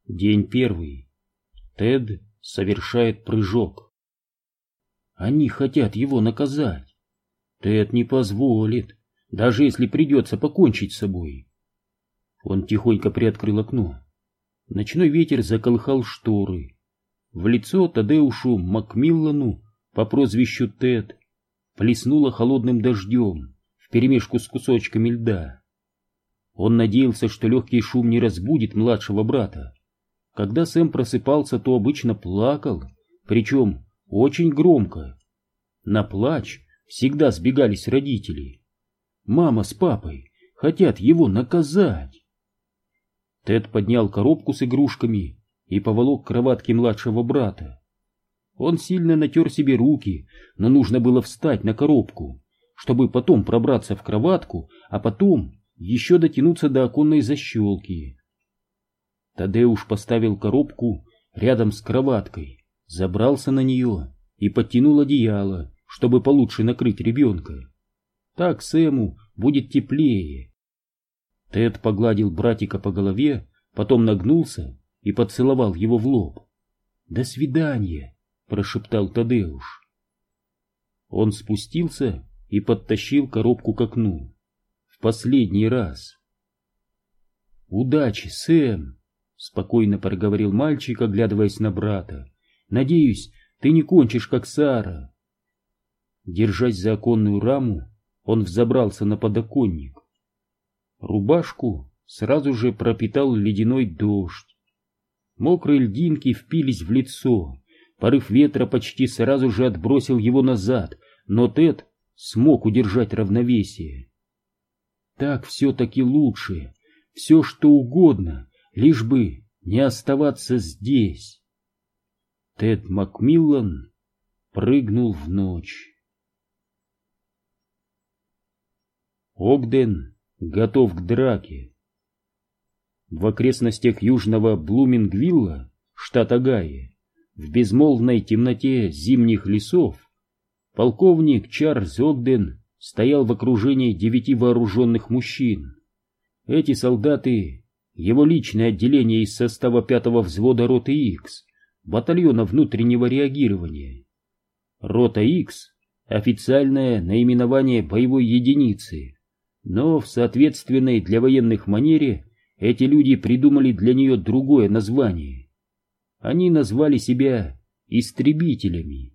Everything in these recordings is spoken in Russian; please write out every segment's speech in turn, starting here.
День первый. Тед совершает прыжок. Они хотят его наказать. Тед не позволит, даже если придется покончить с собой. Он тихонько приоткрыл окно. Ночной ветер заколыхал шторы. В лицо Тадеушу Макмиллану по прозвищу Тед плеснуло холодным дождем вперемешку с кусочками льда. Он надеялся, что легкий шум не разбудит младшего брата. Когда Сэм просыпался, то обычно плакал, причем очень громко. На плач всегда сбегались родители. Мама с папой хотят его наказать. Тед поднял коробку с игрушками и поволок к кроватке младшего брата. Он сильно натер себе руки, но нужно было встать на коробку, чтобы потом пробраться в кроватку, а потом еще дотянуться до оконной защелки. Тадеуш поставил коробку рядом с кроваткой, забрался на нее и подтянул одеяло, чтобы получше накрыть ребенка. Так Сэму будет теплее. Тед погладил братика по голове, потом нагнулся и поцеловал его в лоб. «До свидания!» — прошептал Тадеуш. Он спустился и подтащил коробку к окну. В последний раз. «Удачи, Сэм!» — спокойно проговорил мальчик, оглядываясь на брата. «Надеюсь, ты не кончишь, как Сара». Держась за оконную раму, он взобрался на подоконник. Рубашку сразу же пропитал ледяной дождь. Мокрые льдинки впились в лицо. Порыв ветра почти сразу же отбросил его назад, но Тед смог удержать равновесие. Так все-таки лучше, все что угодно, лишь бы не оставаться здесь. Тед Макмиллан прыгнул в ночь. Огден готов к драке. В окрестностях южного Блумингвилла, штат Огайо, в безмолвной темноте зимних лесов, полковник Чарльз Огден стоял в окружении 9 вооруженных мужчин. Эти солдаты — его личное отделение из состава 5-го взвода роты Икс, батальона внутреннего реагирования. Рота Икс — официальное наименование боевой единицы, но в соответственной для военных манере эти люди придумали для нее другое название. Они назвали себя истребителями.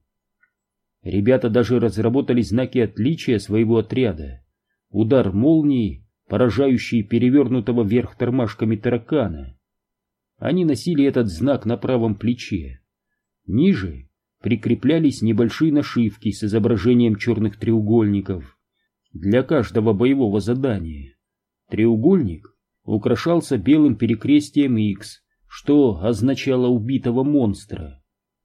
Ребята даже разработали знаки отличия своего отряда. Удар молнии, поражающий перевернутого вверх тормашками таракана. Они носили этот знак на правом плече. Ниже прикреплялись небольшие нашивки с изображением черных треугольников для каждого боевого задания. Треугольник украшался белым перекрестием X, что означало убитого монстра.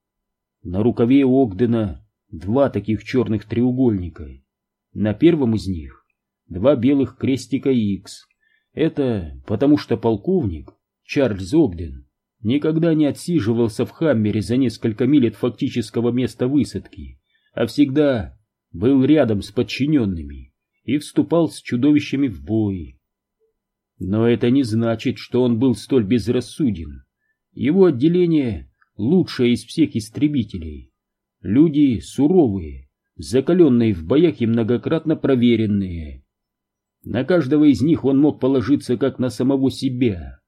На рукаве Огдена 2 таких черных треугольника. На первом из них 2 белых крестика X. Это потому что полковник Чарльз Огден никогда не отсиживался в Хаммере за несколько миль от фактического места высадки, а всегда был рядом с подчиненными и вступал с чудовищами в бой. Но это не значит, что он был столь безрассуден. Его отделение лучшее из всех истребителей. Люди суровые, закаленные в боях и многократно проверенные. На каждого из них он мог положиться как на самого себя.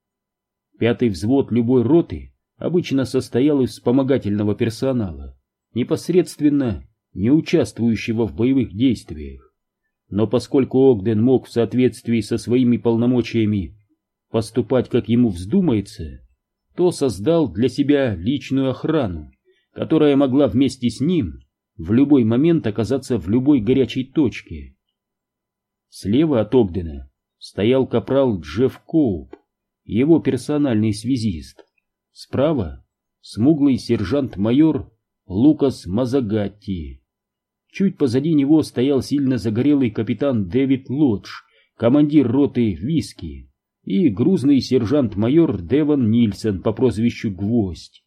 5-й взвод любой роты обычно состоял из вспомогательного персонала, непосредственно не участвующего в боевых действиях. Но поскольку Огден мог в соответствии со своими полномочиями поступать, как ему вздумается, то создал для себя личную охрану, которая могла вместе с ним в любой момент оказаться в любой горячей точке. Слева от Огдена стоял капрал Джефф Коуп, его персональный связист. Справа — смуглый сержант-майор Лукас Мазагатти. Чуть позади него стоял сильно загорелый капитан Дэвид Лодж, командир роты Виски, и грузный сержант-майор Девон Нильсон по прозвищу Гвоздь.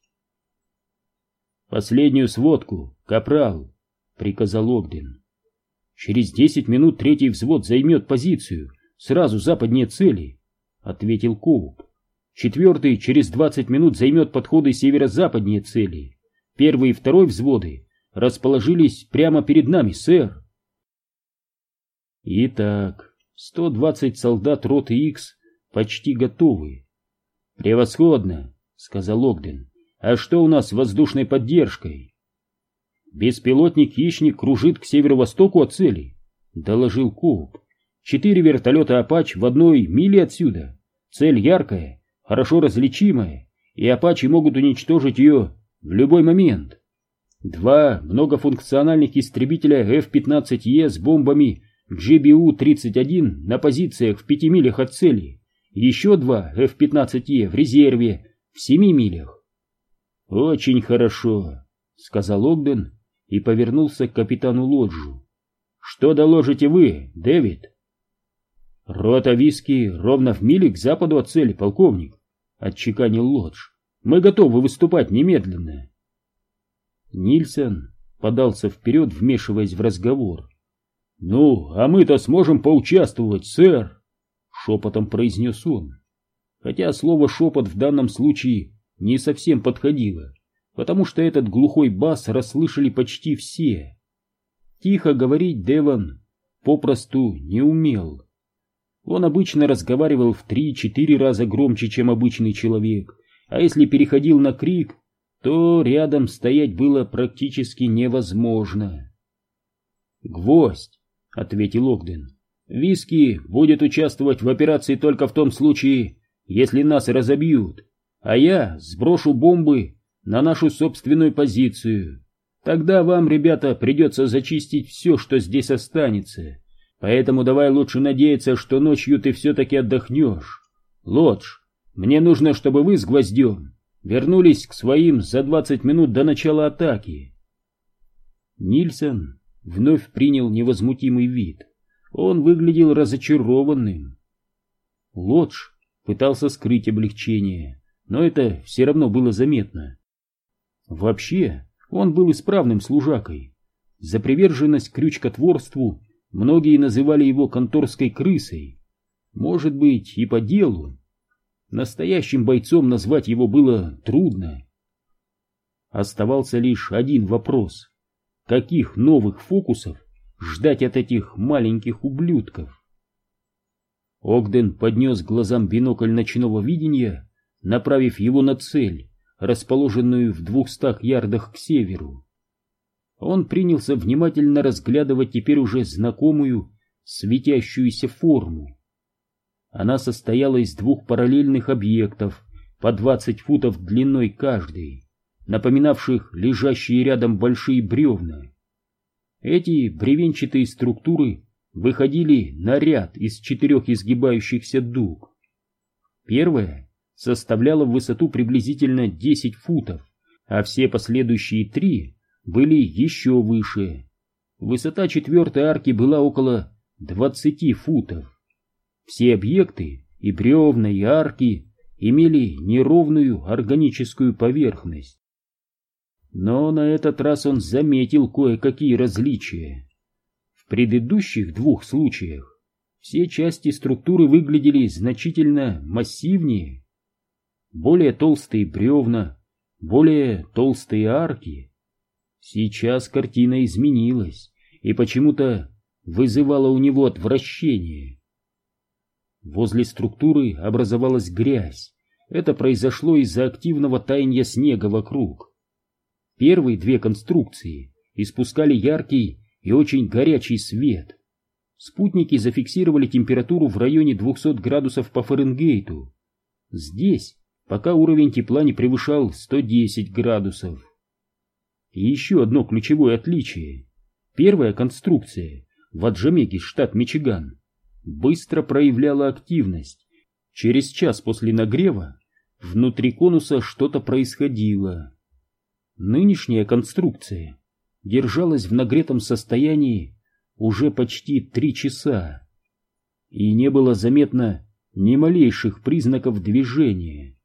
«Последнюю сводку, капрал», — приказал Огден. «Через 10 минут 3-й взвод займет позицию, сразу западнее цели», — ответил Коуп. 4-й через 20 минут займет подходы северо-западнее цели. 1-й и 2-й взводы расположились прямо перед нами, сэр. Итак, 120 солдат роты Икс почти готовы. Превосходно, сказал Огден. А что у нас с воздушной поддержкой? Беспилотник «Хищник» кружит к северо-востоку от цели, доложил Коуп. 4 вертолета «Апач» в 1 миле отсюда. Цель яркая, хорошо различимая, и «Апачи» могут уничтожить ее в любой момент. 2 многофункциональных истребителя F-15E с бомбами GBU-31 на позициях в 5 милях от цели. Еще 2 F-15E в резерве в 7 милях. «Очень хорошо», — сказал Огден и повернулся к капитану Лоджу. «Что доложите вы, Дэвид?» «Рота Виски ровно в миле к западу от цели, полковник», — отчеканил Лодж. «Мы готовы выступать немедленно». Нильсон подался вперед, вмешиваясь в разговор. «Ну, а мы-то сможем поучаствовать, сэр», — шепотом произнес он. Хотя слово «шепот» в данном случае не совсем подходило, потому что этот глухой бас расслышали почти все. Тихо говорить Девон попросту не умел. Он обычно разговаривал в 3-4 раза громче, чем обычный человек, а если переходил на крик, то рядом стоять было практически невозможно. «Гвоздь», — ответил Огден. «Виски будет участвовать в операции только в том случае, если нас разобьют, а я сброшу бомбы на нашу собственную позицию. Тогда вам, ребята, придется зачистить все, что здесь останется. Поэтому давай лучше надеяться, что ночью ты все-таки отдохнешь. Лодж, мне нужно, чтобы вы с Гвоздем вернулись к своим за 20 минут до начала атаки». Нильсон вновь принял невозмутимый вид. Он выглядел разочарованным. Лодж пытался скрыть облегчение, но это все равно было заметно. Вообще, он был исправным служакой. За приверженность к крючкотворству многие называли его конторской крысой. Может быть, и по делу. Настоящим бойцом назвать его было трудно. Оставался лишь один вопрос. Каких новых фокусов ждать от этих маленьких ублюдков? Огден поднес к глазам бинокль ночного видения, направив его на цель, расположенную в 200 ярдах к северу. Он принялся внимательно разглядывать теперь уже знакомую светящуюся форму. Она состояла из 2 параллельных объектов по 20 футов длиной каждый, напоминавших лежащие рядом большие бревна. Эти бревенчатые структуры выходили на ряд из 4 изгибающихся дуг. Первая составляла в высоту приблизительно 10 футов, а все последующие 3 были еще выше. Высота 4-й арки была около 20 футов. Все объекты, и бревна, и арки, имели неровную органическую поверхность. Но на этот раз он заметил кое-какие различия. В предыдущих 2 случаях все части структуры выглядели значительно массивнее. Более толстые бревна, более толстые арки. Сейчас картина изменилась и почему-то вызывала у него отвращение. Возле структуры образовалась грязь. Это произошло из-за активного таяния снега вокруг. Первые 2 конструкции испускали яркий и очень горячий свет. Спутники зафиксировали температуру в районе 200 градусов по Фаренгейту. Здесь пока уровень тепла не превышал 110 градусов. И еще одно ключевое отличие. Первая конструкция в Аджамеге, штат Мичиган, быстро проявляла активность. Через час после нагрева внутри конуса что-то происходило. Нынешняя конструкция держалась в нагретом состоянии уже почти 3 часа, и не было заметно ни малейших признаков движения.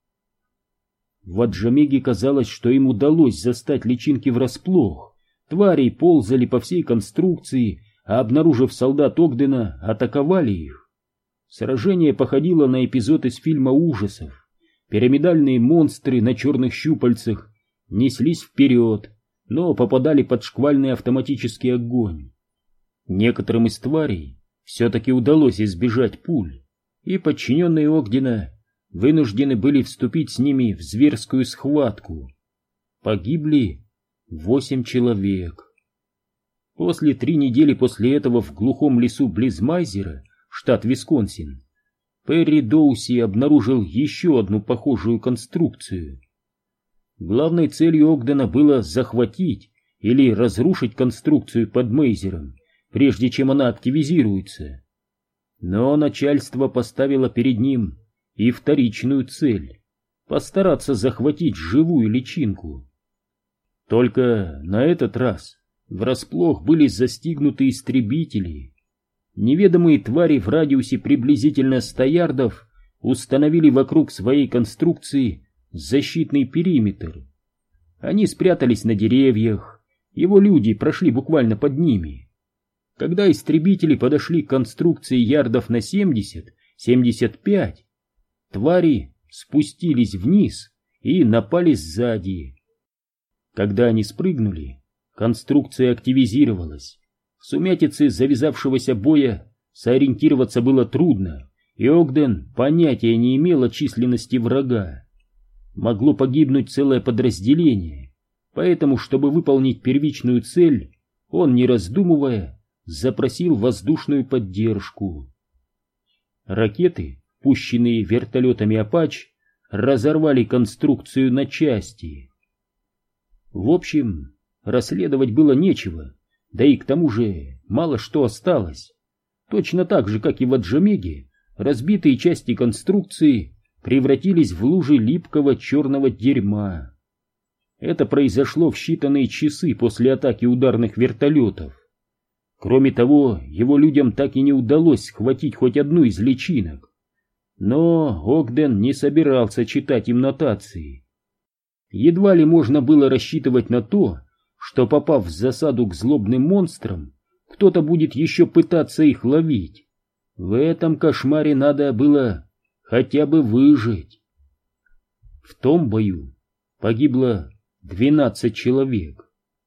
В Аджамеге казалось, что им удалось застать личинки врасплох. Твари ползали по всей конструкции, а обнаружив солдат Огдена, атаковали их. Сражение походило на эпизод из фильма ужасов. пирамидальные монстры на черных щупальцах неслись вперед, но попадали под шквальный автоматический огонь. Некоторым из тварей все-таки удалось избежать пуль, и подчиненные Огдена вынуждены были вступить с ними в зверскую схватку. Погибли 8 человек. После 3 недели после этого в глухом лесу близ Майзера, штат Висконсин, Перри Доуси обнаружил еще одну похожую конструкцию. Главной целью Огдена было захватить или разрушить конструкцию под Мейзером, прежде чем она активизируется. Но начальство поставило перед ним и вторичную цель — постараться захватить живую личинку. Только на этот раз врасплох были застигнуты истребители. Неведомые твари в радиусе приблизительно 100 ярдов установили вокруг своей конструкции защитный периметр. Они спрятались на деревьях, его люди прошли буквально под ними. Когда истребители подошли к конструкции ярдов на 70-75, твари спустились вниз и напали сзади. Когда они спрыгнули, конструкция активизировалась. В сумятице завязавшегося боя сориентироваться было трудно, и Огден понятия не имел о численности врага. Могло погибнуть целое подразделение, поэтому, чтобы выполнить первичную цель, он, не раздумывая, запросил воздушную поддержку. Ракеты, пущенные вертолетами «Апач», разорвали конструкцию на части. В общем, расследовать было нечего, да и к тому же мало что осталось. Точно так же, как и в Аджамеге, разбитые части конструкции превратились в лужи липкого черного дерьма. Это произошло в считанные часы после атаки ударных вертолетов. Кроме того, его людям так и не удалось схватить хоть одну из личинок. Но Огден не собирался читать им нотации. Едва ли можно было рассчитывать на то, что, попав в засаду к злобным монстрам, кто-то будет еще пытаться их ловить. В этом кошмаре надо было хотя бы выжить. В том бою погибло 12 человек.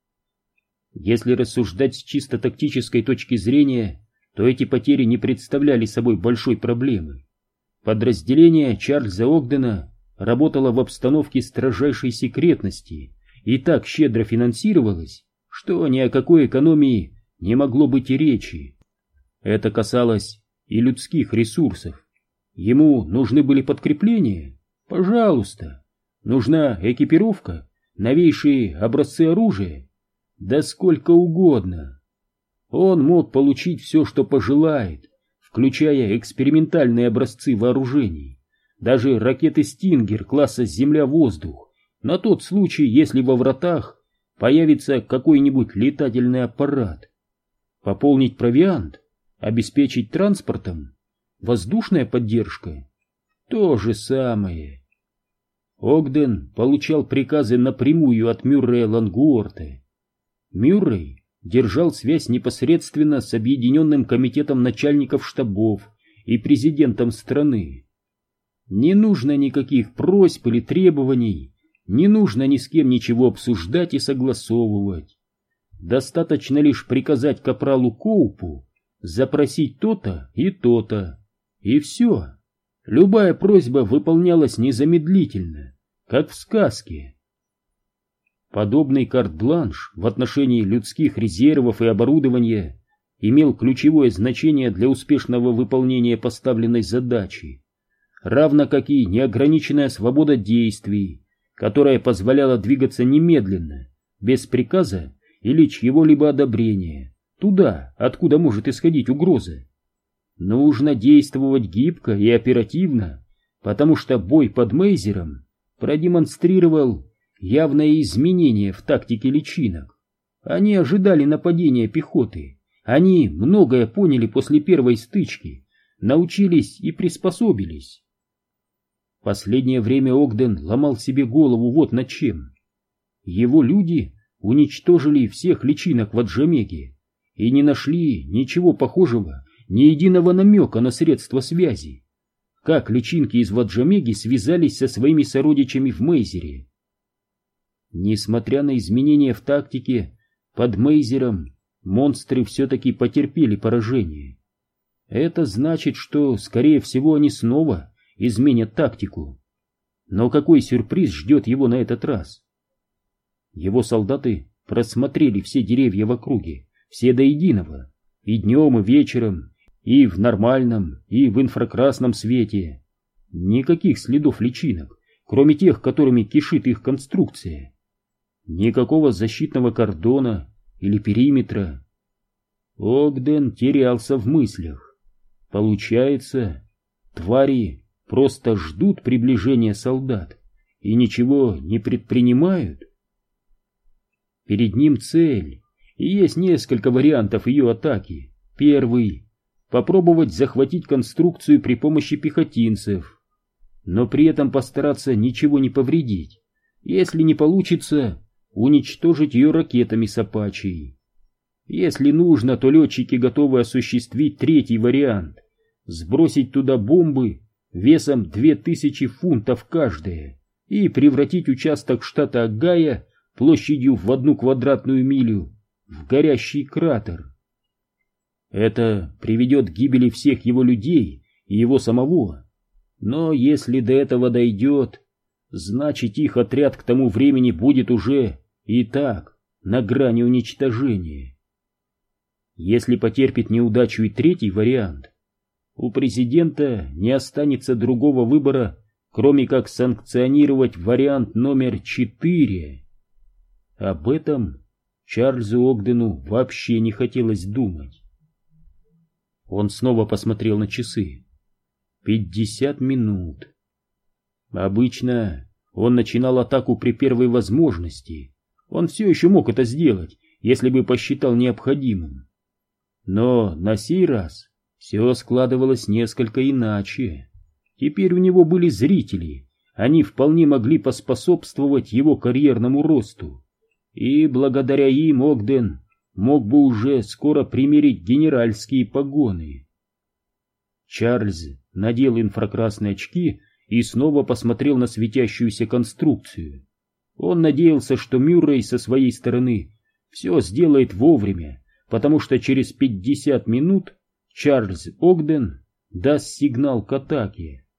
Если рассуждать с чисто тактической точки зрения, то эти потери не представляли собой большой проблемы. Подразделение Чарльза Огдена работало в обстановке строжайшей секретности и так щедро финансировалось, что ни о какой экономии не могло быть и речи. Это касалось и людских ресурсов. Ему нужны были подкрепления? Пожалуйста. Нужна экипировка, новейшие образцы оружия? Да сколько угодно. Он мог получить все, что пожелает, включая экспериментальные образцы вооружений, даже ракеты «Стингер» класса «Земля-воздух», на тот случай, если во вратах появится какой-нибудь летательный аппарат. Пополнить провиант, обеспечить транспортом, воздушная поддержка — то же самое. Огден получал приказы напрямую от Мюррея Лангуорта. Мюррей держал связь непосредственно с Объединенным комитетом начальников штабов и президентом страны. Не нужно никаких просьб или требований, не нужно ни с кем ничего обсуждать и согласовывать. Достаточно лишь приказать капралу Коупу запросить то-то и то-то, и все. Любая просьба выполнялась незамедлительно, как в сказке. Подобный карт-бланш в отношении людских резервов и оборудования имел ключевое значение для успешного выполнения поставленной задачи, равно как и неограниченная свобода действий, которая позволяла двигаться немедленно, без приказа или чьего-либо одобрения, туда, откуда может исходить угроза. Нужно действовать гибко и оперативно, потому что бой под Мейзером продемонстрировал явное изменение в тактике личинок. Они ожидали нападения пехоты, они многое поняли после первой стычки, научились и приспособились. Последнее время Огден ломал себе голову вот над чем. Его люди уничтожили всех личинок в Аджамеге и не нашли ничего похожего, ни единого намека на средства связи. как личинки из Ваджамеги связались со своими сородичами в Мейзере. Несмотря на изменения в тактике, под Мейзером монстры все-таки потерпели поражение. Это значит, что, скорее всего, они снова изменят тактику. Но какой сюрприз ждет его на этот раз? Его солдаты просмотрели все деревья в округе, все до единого, и днем, и вечером, и в нормальном, и в инфракрасном свете. Никаких следов личинок, кроме тех, которыми кишит их конструкция. Никакого защитного кордона или периметра. Огден терялся в мыслях. Получается, твари просто ждут приближения солдат и ничего не предпринимают? Перед ним цель, и есть несколько вариантов ее атаки. Первый — попробовать захватить конструкцию при помощи пехотинцев, но при этом постараться ничего не повредить. Если не получится, уничтожить ее ракетами с Апачей. Если нужно, то летчики готовы осуществить третий вариант — сбросить туда бомбы весом 2000 фунтов каждая и превратить участок штата Огайо площадью в 1 квадратную милю в горящий кратер. Это приведет к гибели всех его людей и его самого. Но если до этого дойдет, значит их отряд к тому времени будет уже и так на грани уничтожения. Если потерпит неудачу и третий вариант, у президента не останется другого выбора, кроме как санкционировать вариант номер 4. Об этом Чарльзу Огдену вообще не хотелось думать. Он снова посмотрел на часы. 50 минут. Обычно он начинал атаку при первой возможности. Он все еще мог это сделать, если бы посчитал необходимым. Но на сей раз все складывалось несколько иначе. Теперь у него были зрители, они вполне могли поспособствовать его карьерному росту. И благодаря им Огден мог бы уже скоро примерить генеральские погоны. Чарльз надел инфракрасные очки и снова посмотрел на светящуюся конструкцию. Он надеялся, что Мюррей со своей стороны все сделает вовремя, потому что через 50 минут Чарльз Огден даст сигнал к атаке.